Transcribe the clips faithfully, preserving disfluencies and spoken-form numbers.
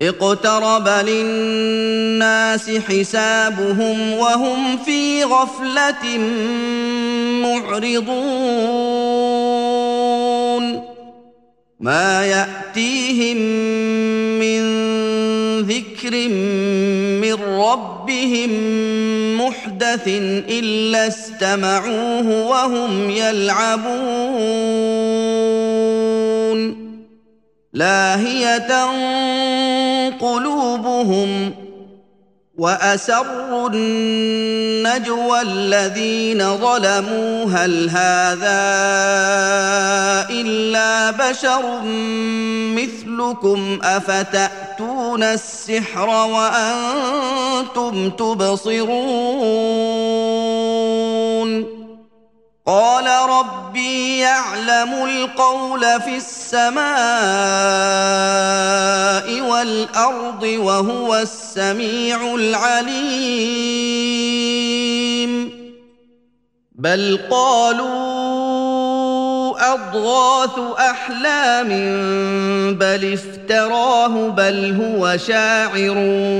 اقترب للناس حسابهم وهم في غفلة معرضون ما يأتيهم من ذكر من ربهم محدث إلا استمعوه وهم يلعبون لاهية قلوبهم وأسروا النجوى الذين ظلموا هل هذا إلا بشر مثلكم أفتأتون السحر وأنتم تبصرون قال ربي يعلم القول في السماء والأرض وهو السميع العليم بل قالوا أضغاث أحلام بل افتراه بل هو شاعر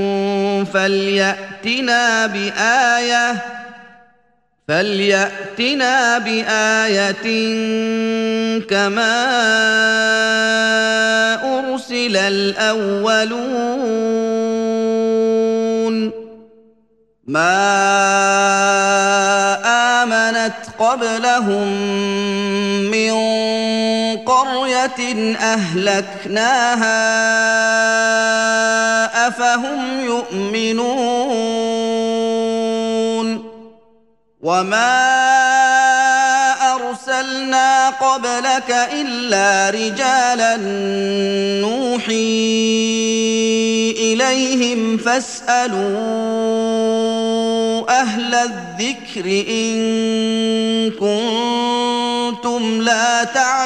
فليأتنا بآية فليأتنا بآية كما أرسل الأولون ما آمنت قبلهم من قرية أهلكناها أفهم يؤمنون وما أرسلنا قبلك إلا رجالا نوحي إليهم فاسألوا أهل الذكر إن كنتم لا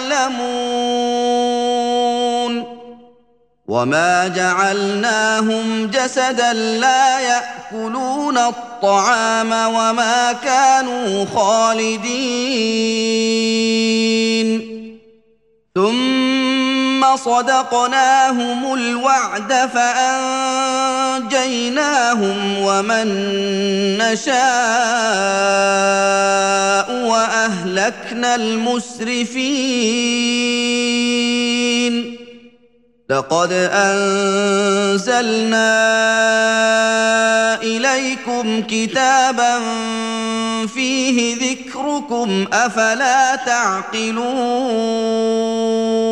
تعلمون وما جعلناهم جسدا لا يأكلون الطعام وما كانوا خالدين ثم صدقناهم الوعد فأنجيناهم ومن نشاء وأهلكنا المسرفين لقد أنزلنا إليكم كتابا فيه ذكركم أفلا تعقلون